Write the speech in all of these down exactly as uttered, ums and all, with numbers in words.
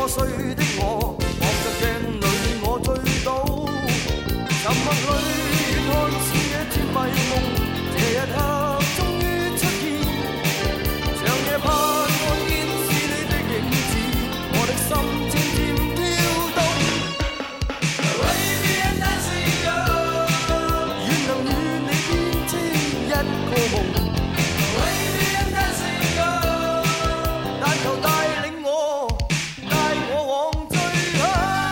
過歲的我，望着鏡裏我醉倒，沉默裏看似一天迷夢，這一刻終於出現，長夜盼望見是你的影子，我的心漸漸飄動。Baby I'm dancing girl， 願能與你編織一個夢。Baby I'm dancing girl， 但求帶領我，帶我往最後。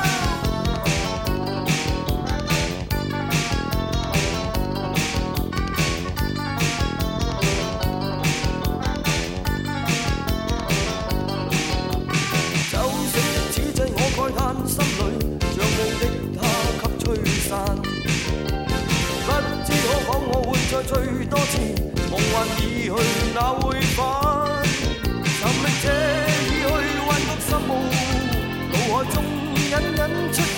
酒醒的此際，我慨嘆心裏像霧的它給吹散。不知可否我會再醉多次，夢幻已去哪會返？尋覓這已去幻覺心霧，腦海中隱隱出